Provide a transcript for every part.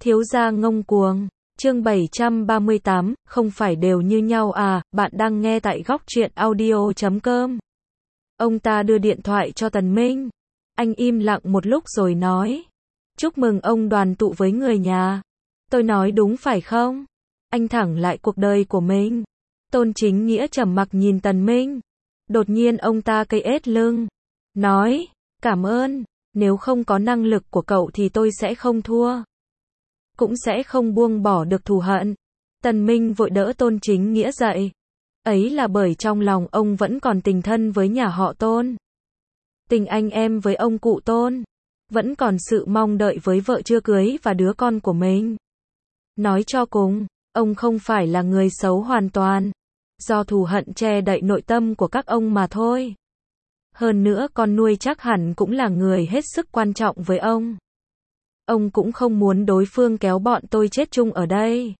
Thiếu gia ngông cuồng. Chương 738, không phải đều như nhau à, bạn đang nghe tại góc truyện audio.com. Ông ta đưa điện thoại cho Tần Minh. Anh im lặng một lúc rồi nói. Chúc mừng ông đoàn tụ với người nhà. Tôi nói đúng phải không? Anh thẳng lại cuộc đời của mình. Tôn Chính Nghĩa trầm mặc nhìn Tần Minh. Đột nhiên ông ta cây ết lưng. Nói, cảm ơn, nếu không có năng lực của cậu thì tôi sẽ không thua. Cũng sẽ không buông bỏ được thù hận. Tần Minh vội đỡ Tôn Chính Nghĩa dậy. Ấy là bởi trong lòng ông vẫn còn tình thân với nhà họ Tôn. Tình anh em với ông cụ Tôn. Vẫn còn sự mong đợi với vợ chưa cưới và đứa con của mình. Nói cho cùng, ông không phải là người xấu hoàn toàn. Do thù hận che đậy nội tâm của các ông mà thôi. Hơn nữa con nuôi chắc hẳn cũng là người hết sức quan trọng với ông. Ông cũng không muốn đối phương kéo bọn tôi chết chung ở đây.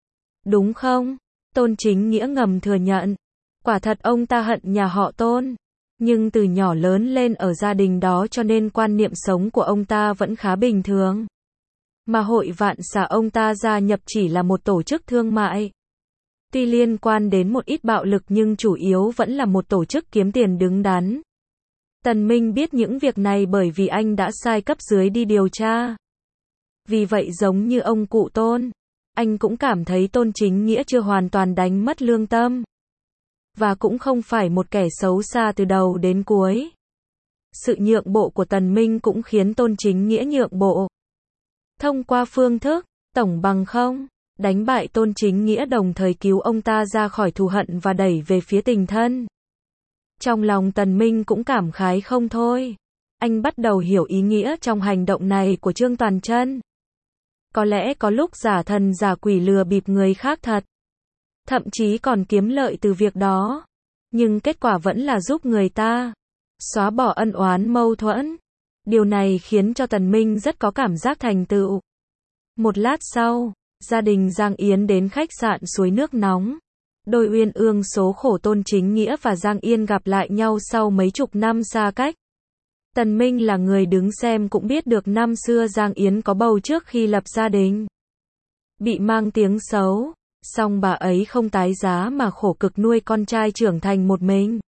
Đúng không? Tôn Chính Nghĩa ngầm thừa nhận. Quả thật ông ta hận nhà họ Tôn. Nhưng từ nhỏ lớn lên ở gia đình đó cho nên quan niệm sống của ông ta vẫn khá bình thường. Mà hội Vạn Xà ông ta gia nhập chỉ là một tổ chức thương mại. Tuy liên quan đến một ít bạo lực nhưng chủ yếu vẫn là một tổ chức kiếm tiền đứng đắn. Tần Minh biết những việc này bởi vì anh đã sai cấp dưới đi điều tra. Vì vậy giống như ông cụ Tôn, anh cũng cảm thấy Tôn Chính Nghĩa chưa hoàn toàn đánh mất lương tâm. Và cũng không phải một kẻ xấu xa từ đầu đến cuối. Sự nhượng bộ của Tần Minh cũng khiến Tôn Chính Nghĩa nhượng bộ. Thông qua phương thức, tổng bằng không, đánh bại Tôn Chính Nghĩa đồng thời cứu ông ta ra khỏi thù hận và đẩy về phía tình thân. Trong lòng Tần Minh cũng cảm khái không thôi. Anh bắt đầu hiểu ý nghĩa trong hành động này của Trương Toàn Chân. Có lẽ có lúc giả thần giả quỷ lừa bịp người khác thật. Thậm chí còn kiếm lợi từ việc đó. Nhưng kết quả vẫn là giúp người ta xóa bỏ ân oán mâu thuẫn. Điều này khiến cho Tần Minh rất có cảm giác thành tựu. Một lát sau, gia đình Giang Yến đến khách sạn Suối Nước Nóng. Đôi uyên ương số khổ Tôn Chính Nghĩa và Giang Yên gặp lại nhau sau mấy chục năm xa cách. Tần Minh là người đứng xem cũng biết được năm xưa Giang Yến có bầu trước khi lập gia đình. Bị mang tiếng xấu, song bà ấy không tái giá mà khổ cực nuôi con trai trưởng thành một mình.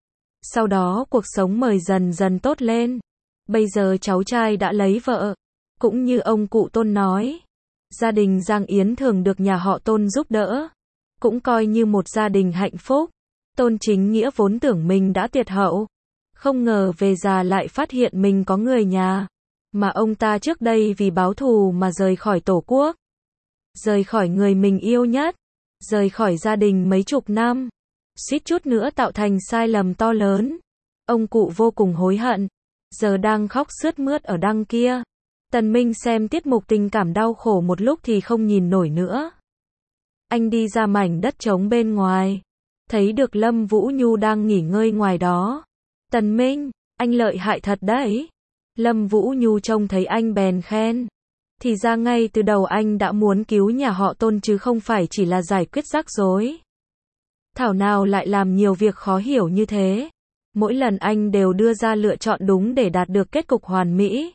Sau đó cuộc sống mời dần dần tốt lên. Bây giờ cháu trai đã lấy vợ. Cũng như ông cụ Tôn nói, gia đình Giang Yến thường được nhà họ Tôn giúp đỡ. Cũng coi như một gia đình hạnh phúc. Tôn Chính Nghĩa vốn tưởng mình đã tuyệt hậu. Không ngờ về già lại phát hiện mình có người nhà. Mà ông ta trước đây vì báo thù mà rời khỏi tổ quốc. Rời khỏi người mình yêu nhất. Rời khỏi gia đình mấy chục năm. Suýt chút nữa tạo thành sai lầm to lớn. Ông cụ vô cùng hối hận. Giờ đang khóc sướt mướt ở đằng kia. Tần Minh xem tiết mục tình cảm đau khổ một lúc thì không nhìn nổi nữa. Anh đi ra mảnh đất trống bên ngoài. Thấy được Lâm Vũ Nhu đang nghỉ ngơi ngoài đó. Tần Minh, anh lợi hại thật đấy. Lâm Vũ Nhu trông thấy anh bèn khen. Thì ra ngay từ đầu anh đã muốn cứu nhà họ Tôn chứ không phải chỉ là giải quyết rắc rối. Thảo nào lại làm nhiều việc khó hiểu như thế. Mỗi lần anh đều đưa ra lựa chọn đúng để đạt được kết cục hoàn mỹ.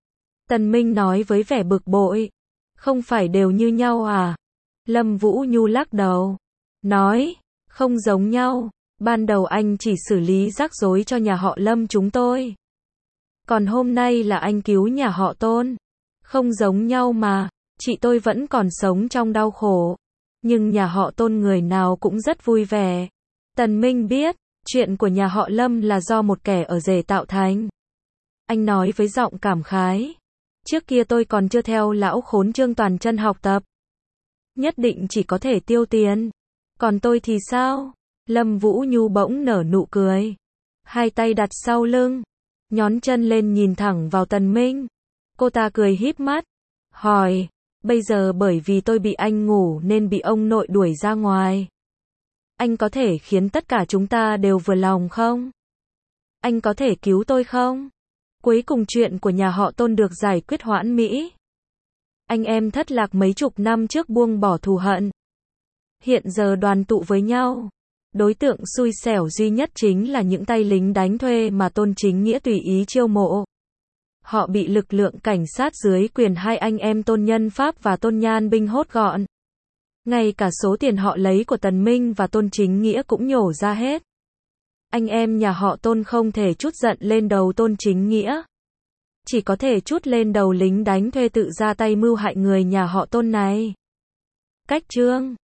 Tần Minh nói với vẻ bực bội. Không phải đều như nhau à? Lâm Vũ Nhu lắc đầu. Nói, không giống nhau. Ban đầu anh chỉ xử lý rắc rối cho nhà họ Lâm chúng tôi. Còn hôm nay là anh cứu nhà họ Tôn. Không giống nhau mà, chị tôi vẫn còn sống trong đau khổ. Nhưng nhà họ Tôn người nào cũng rất vui vẻ. Tần Minh biết, chuyện của nhà họ Lâm là do một kẻ ở rể tạo thành. Anh nói với giọng cảm khái. Trước kia tôi còn chưa theo lão khốn Trương Toàn Chân học tập. Nhất định chỉ có thể tiêu tiền. Còn tôi thì sao? Lâm Vũ Nhu bỗng nở nụ cười. Hai tay đặt sau lưng. Nhón chân lên nhìn thẳng vào Tần Minh. Cô ta cười híp mắt. Hỏi. Bây giờ bởi vì tôi bị anh ngủ nên bị ông nội đuổi ra ngoài. Anh có thể khiến tất cả chúng ta đều vừa lòng không? Anh có thể cứu tôi không? Cuối cùng chuyện của nhà họ Tôn được giải quyết hoãn mỹ. Anh em thất lạc mấy chục năm trước buông bỏ thù hận. Hiện giờ đoàn tụ với nhau. Đối tượng xui xẻo duy nhất chính là những tay lính đánh thuê mà Tôn Chính Nghĩa tùy ý chiêu mộ. họ bị lực lượng cảnh sát dưới quyền hai anh em Tôn Nhân Pháp và Tôn Nhan Binh hốt gọn. Ngay cả số tiền họ lấy của Tần Minh và Tôn Chính Nghĩa cũng nhổ ra hết. Anh em nhà họ Tôn không thể trút giận lên đầu Tôn Chính Nghĩa. Chỉ có thể trút lên đầu lính đánh thuê tự ra tay mưu hại người nhà họ Tôn này. Cách chương